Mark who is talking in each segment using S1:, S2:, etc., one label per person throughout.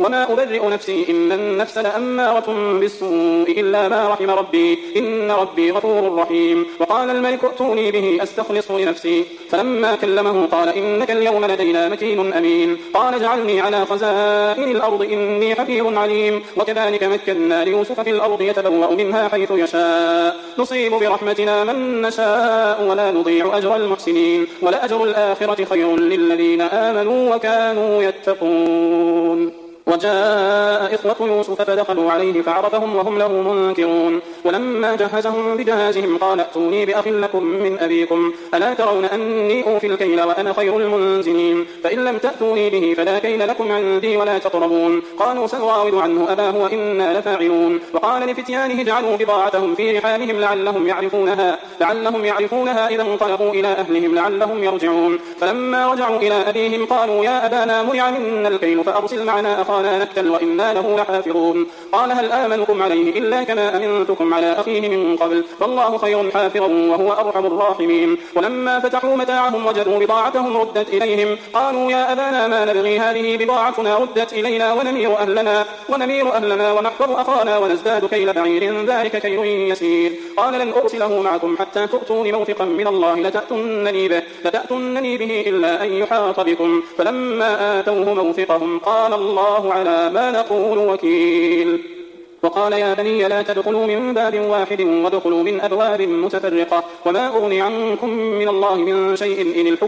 S1: وما أبرئ نفسي إن النفس لأمارة بالسوء إلا ما رحم ربي إن ربي غفور رحيم. وقال الملك ائتوني به أستخلصه لنفسي. فلما كلمه قال إنك اليوم لدينا مكين أمين. قال اجعلني على خزائن الأرض إني حفيظ عليم. وكذلك مكنا ليوسف في الأرض يتبوأ منها حيث يشاء نصيب برحمتنا من نشاء ولا نضيع أجر المحسنين ولأجر الآخرة خير للذين آمنوا وكانوا يتقون. وجاء إخوة يوسف فدخلوا عليه فعرفهم وهم له منكرون. ولما جهزهم بجهازهم قال ائتوني بأخ لكم من أبيكم ألا ترون أني أوفي الكيل وأنا خير المنزلين فإن لم تأتوني به فلا كيل لكم عندي ولا تقربون. قالوا سنراود عنه أباه وإنا لفاعلون. وقال لفتيانه اجعلوا بضاعتهم في رحالهم لعلهم يعرفونها إذا انطلقوا إلى أهلهم لعلهم يرجعون. فلما رجعوا إلى أبيهم قالوا يا أبانا منع منا الكيل فأرسل معنا أخانا نكتل وإنا له لحافظون. قال هل آمنكم عليه إلا كما أمنتكم على أخيه من قبل فالله خير حافظا وهو أرحم الراحمين. ولما فتحوا متاعهم وجدوا بضاعتهم ردت إليهم قالوا يا أبانا ما نبغي هذه بضاعتنا ردت إلينا ونمير أهلنا ونحفظ أخانا ونزداد كيل بعير ذلك كيل يسير. قال لن أرسله معكم حتى تؤتون موثقا من الله لتأتونني به إلا أن يحاط بكم. فلما آتوه موثقهم قال الله على ما نقول وكيل. وقال يا بني لا تدخلوا من باب واحد وادخلوا من أبواب متفرقة وما أغني عنكم من الله من شيء إن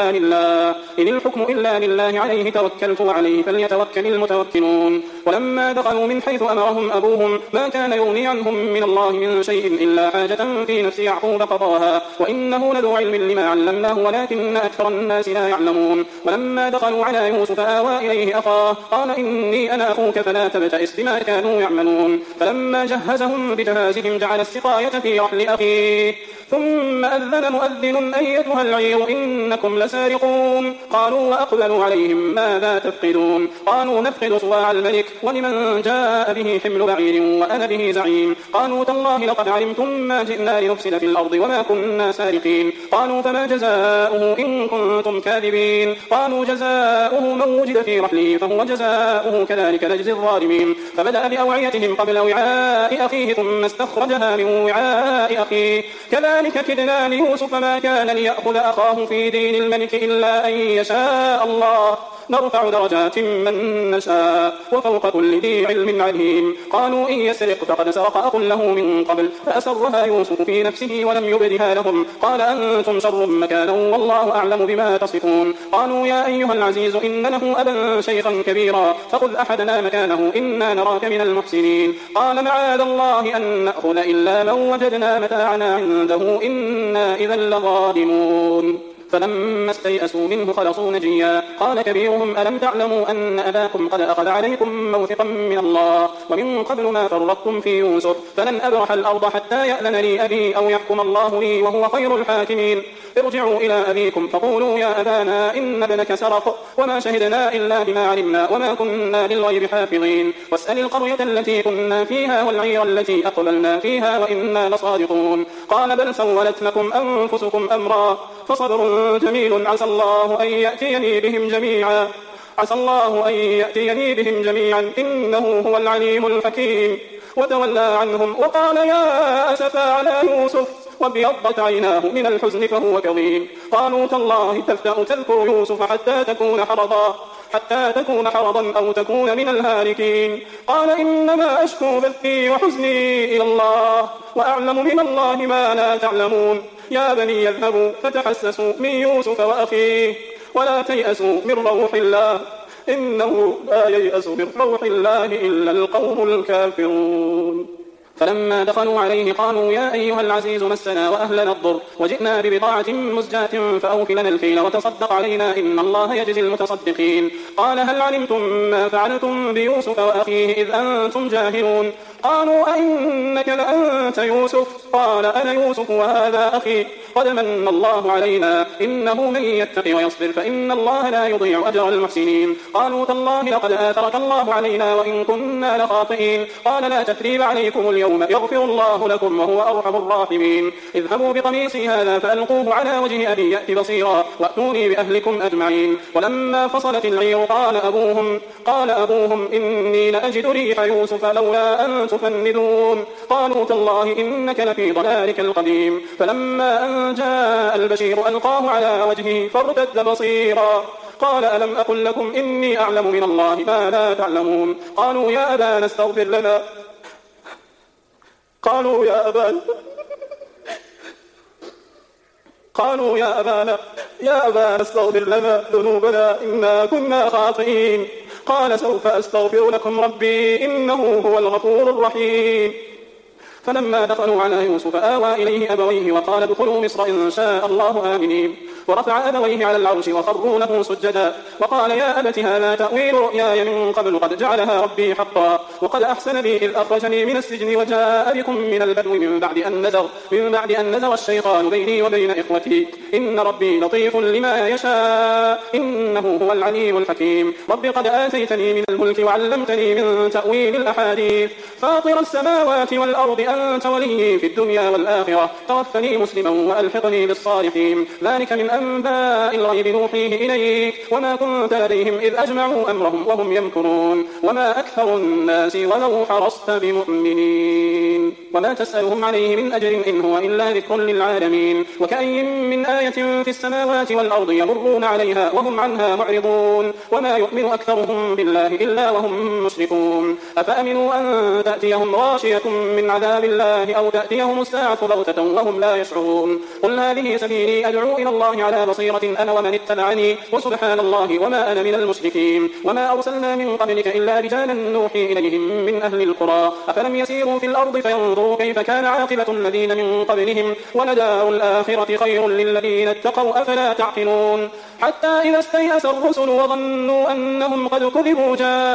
S1: الحكم إلا لله عليه توكلت وعليه فليتوكل المتوكلون. ولما دخلوا من حيث أمرهم أبوهم ما كان يغني عنهم من الله من شيء إلا حاجة في نفس يعقوب قضاها وإنه لذو علم لما علمناه ولكن أكثر الناس لا يعلمون. ولما دخلوا على يوسف آوى إليه أخاه قال إني أنا أخوك فلا تبتئس بما كانوا يعملون. فلما جهزهم بجهازهم جعل السقاية في رحل أخيه ثم أذن مؤذن أيتها العير إنكم لسارقون. قالوا وأقبلوا عليهم ماذا تفقدون. قالوا نفقد صواع الملك ولمن جاء به حمل بعير وأنا به زعيم. قالوا تالله لقد علمتم ما جئنا لنفسد في الأرض وما كنا سارقين. قالوا فما جزاؤه إن كنتم كاذبين. قالوا جزاؤه من وجد في رحله فهو جزاؤه كذلك نجزي الظالمين. فبدأ بأوعيتهم قبل وعاء أخيه ثم استخرجها من وعاء أخيه كذلك كدنا ليوسف ما كان ليأخذ أخاه في دين الملك إلا أن يشاء الله نرفع درجات من نشاء وفوق كل ذي علم عليم. قالوا إن يسرق فقد سرق أخ له من قبل فأسرها يوسف في نفسه ولم يبدها لهم. قال أنتم شر مكانا والله أعلم بما تصفون. قالوا يا أيها العزيز إن له أبا شيخا كبيرا فخذ أحدنا مكانه إنا نراك من المحسنين. قال معاذ الله أن نأخذ إلا من وجدنا متاعنا عنده إنا إذا لظالمون. فلما استيئسوا منه خلصوا نجيا. قال كبيرهم ألم تعلموا أن أباكم قد أخذ عليكم موثقا من الله ومن قبل ما فرطتم في يوسف فلن أبرح الأرض حتى يأذن لي أبي أو يحكم الله لي وهو خير الحاكمين. ارجعوا إلى أبيكم فقولوا يا أبانا إن ابنك سرق وما شهدنا إلا بما علمنا وما كنا للغيب حافظين. واسأل القرية التي كنا فيها والعير التي أقبلنا فيها وإنا لصادقون. قال بل سولت لكم أنفسكم أمرا فصبر جميل عسى الله أن يأتيني بهم جميعا إنه هو العليم الحكيم. وتولى عنهم وقال يا أسفا على يوسف وابيضت عيناه من الحزن فهو كظيم. قالوا تالله تفتأ تذكر يوسف حتى تكون حرضا أو تكون من الهالكين. قال إنما أشكو بثي وحزني إلى الله وأعلم من الله ما لا تعلمون. يا بني يذهبوا فتحسسوا من يوسف وأخيه ولا تيأسوا من روح الله إنه لا ييأس من روح الله إلا القوم الكافرون. فلما دخلوا عليه قالوا يا أيها العزيز مسنا وأهلنا الضر وجئنا ببضاعة مزجاة فأوف لنا الكيل وتصدق علينا إن الله يجزي المتصدقين. قال هل علمتم ما فعلتم بيوسف وأخيه إذ أنتم جاهلون. قالوا أئنك لأنت يوسف؟ قال أنا يوسف وهذا أخي قد من الله علينا إنه من يتق ويصبر فإن الله لا يضيع أجر المحسنين. قالوا تالله لقد آثرك الله علينا وإن كنا لخاطئين. قال لا تثريب عليكم اليوم يغفر الله لكم وهو أرحم الراحمين. اذهبوا بقميصي هذا فألقوه على وجه أبي يأت بصيرا وأتوني بأهلكم أجمعين. ولما فصلت العير قال أبوهم إني لأجد ريح يوسف لولا أن تفندون. قالوا تالله إنك لفي ضلالك القديم. فلما أن جاء البشير ألقاه على وجهه فارتد بصيرا قال ألم أقل لكم إني أعلم من الله ما لا تعلمون. قالوا يا أبانا استغفر لنا يا أبانا استغفر لنا ذنوبنا إنا كنا خاطئين. قال سوف أستغفر لكم ربي إنه هو الغفور الرحيم. فلما دخلوا على يوسف آوى إليه أبويه وقال ادخلوا مصر إن شاء الله آمنين. ورفع أبويه على العرش وخروا له سجدا وقال يا أبت هذا تأويل رؤياي من قبل قد جعلها ربي حقا وقد أحسن بي إذ أخرجني من السجن وجاء بكم من البدو من بعد أن نزغ الشيطان بيني وبين إخوتي إن ربي لطيف لما يشاء إنه هو العليم الحكيم. رب قد آتيتني من الملك وعلمتني من تأويل الأحاديث فاطر السماوات والأرض أنت ولي في الدنيا والآخرة توفني مسلما وألحقني بالصالحين. ذلك من أنباء الغيب نوحيه إليك وما كنت لديهم إذ أجمعوا أمرهم وهم يمكرون وما أكثر الناس ولو حرصت بمؤمنين وما تسألهم عليه من أجر إن هو إلا ذكر للعالمين. وكأي من آية في السماوات والأرض يمرون عليها وهم عنها معرضون وما يؤمن أكثرهم بالله إلا وهم مشركون. أفأمنوا أن تأتيهم غاشية من عذاب الله أو تأتيهم الساعة بغتة وهم لا يشعرون. قل هذه سبيلي أدعو إلى الله على بصيرة أنا ومن اتبعني وسبحان الله وما أنا من المشركين. وما أرسلنا من قبلك إلا رجالا نوحي إليهم من أهل القرى أفلم يسيروا في الأرض فينظروا كيف كان عاقبة الذين من قبلهم ولدار الآخرة خير للذين اتقوا أفلا تعقلون. حتى إذا استيأس الرسل وظنوا أنهم قد كذبوا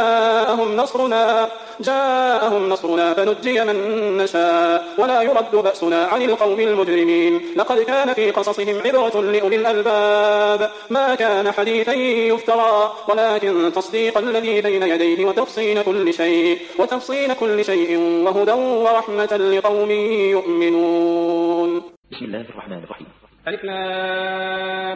S1: جاءهم نصرنا فنجي من نشاء ولا يرد بأسنا عن القوم المجرمين. لقد كان في قصصهم عبرة لأولي الألباب ما كان حديثا يفترى ولكن تصديق الذي بين يديه وتفصيل كل شيء وهدى ورحمة لقوم يؤمنون.
S2: بسم الله الرحمن الرحيم.
S3: ألف لام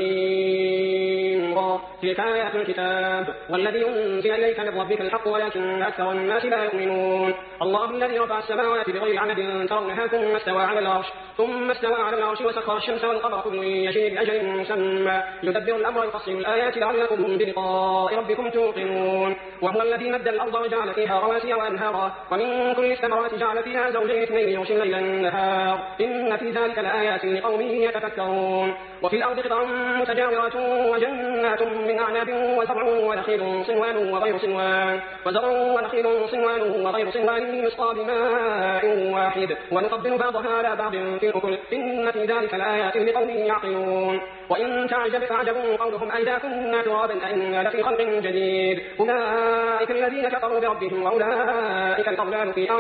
S3: ميم را تلك آيات الكتاب والذي أنزل إليك من ربك الحق ولكن أكثر الناس لا يؤمنون. الله الذي رفع السماوات بغير عمد ترونها ثم استوى على العرش وسخر الشمس والقمر كل يجري بأجل مسمى يدبر الأمر يفصل الآيات لعلكم بلقاء ربكم توقنون. وهو الذي مد الأرض وجعل فيها رواسي وأنهارا ومن كل الثمرات جعل فيها زوجين اثنين يغشي الليل النهار إن في ذلك لآيات لقوم يتفكرون. وفي الأرض قطع متجاورات وجنات من أعناب وزرع ونخيل صنوان وغير صنوان يسقى بماء واحد ونفضل بعضها على بعض في الأكل إن في ذلك لآيات لقوم يعقلون. وإن تعجب فعجب قولهم أئذا كنا ترابا أئنا لفي خلق جديد أولئك الذين كفروا بربهم وأولئك الأغلال في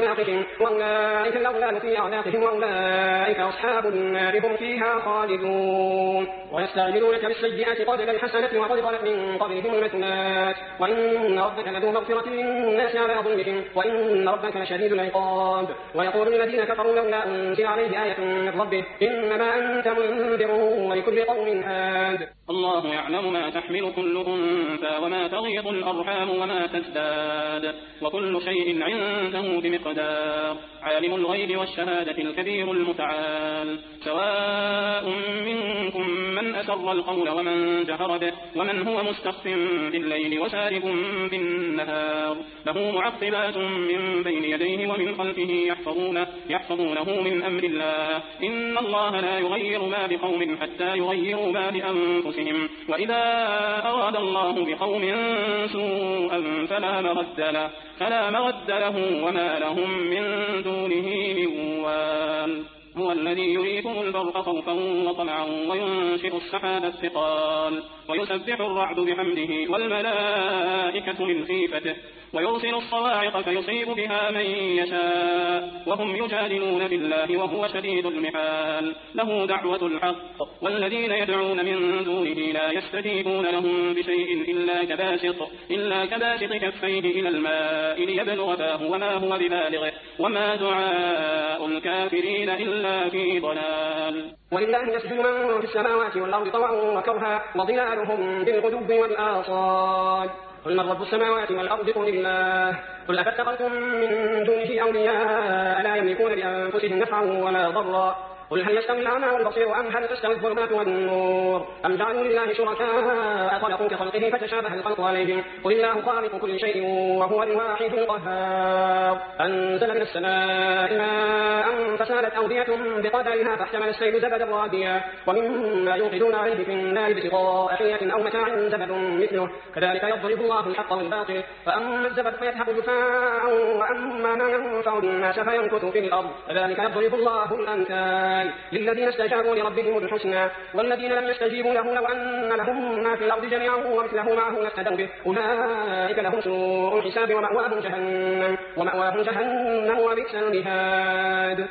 S3: أعناقهم وأولئك أصحاب النار هم فيها خالدون. ويستعجلونك بالسيئات قبل الحسنة وقد خلت من قبلهم المثلات وإن ربك لذو مغفرة للناس على ظلمهم وإن ربك لشديد العقاب. ويقول الذين كفروا لولا أنزل عليه آية من ربه إنما أنت منذر ولكل قوم هاد.
S1: الله يعلم ما تحمل كل أنثى وما تغيض الأرحام وما تزداد وكل شيء عنده بمقدار. عالم الغيب والشهادة الكبير المتعال. سواء منكم من أسر القول ومن جهر به ومن هو مستخف بالليل وسارب بالنهار له معقبات من بين يديه ومن خلفه يحفظونه من أمر الله إن الله لا يغير ما بقوم حتى يغيروا ما بأنفسهم وإذا أراد الله بقوم سوءا فلا مرد له وما لهم من دونه من وال. هو الذي يريكم البرق خوفا وطمعا وينشئ السحاب الثقال ويسبح الرعد بحمده والملائكة من خيفته ويرسل الصواعق فيصيب بها من يشاء وهم يجادلون بالله وهو شديد المحال له دعوة الحق والذين يدعون من دونه لا يستجيبون لهم بشيء إلا كباسط كفيه إلى الماء ليبلغ فاه وما هو ببالغه وما دعاء الكافرين إلا في ضلال.
S3: ولله يسجد من في السماوات والأرض طوعا وكرها وظلالهم بالغدو والآصال قل من رب السماوات والأرض قل الله قل أفاتخذتم من دونه أولياء لا يملكون لأنفسهم نفعا ولا ضرا قل هل يستوي الأعمى والبصير أم هل تستوي الظلمات والنور أم جعلوا لله شركاء خلقوا كخلقه فتشابه الخلق عليهم قل الله خالق كل شيء وهو الواحد القهار أنزل من السماء ماء فسالت أودية بقدرها فاحتمل السيل زبدا رابيا ومما يوقدون عليه في النار ابتغاء حية أو متاع زبد مثله كذلك يضرب الله الحق والباطل فأما الزبد فيذهب جفاء وأما ما ينفع الناس فيمكث في الأرض كذلك يضرب الله الأمثال للذين استجابوا لربهم الحسنى والذين لم يستجيبوا له لو أن لهم ما في الأرض جميعا ومثله معه لافتدوا به أولئك لهم سوء الحساب ومأواهم جهنم وبئس المهاد.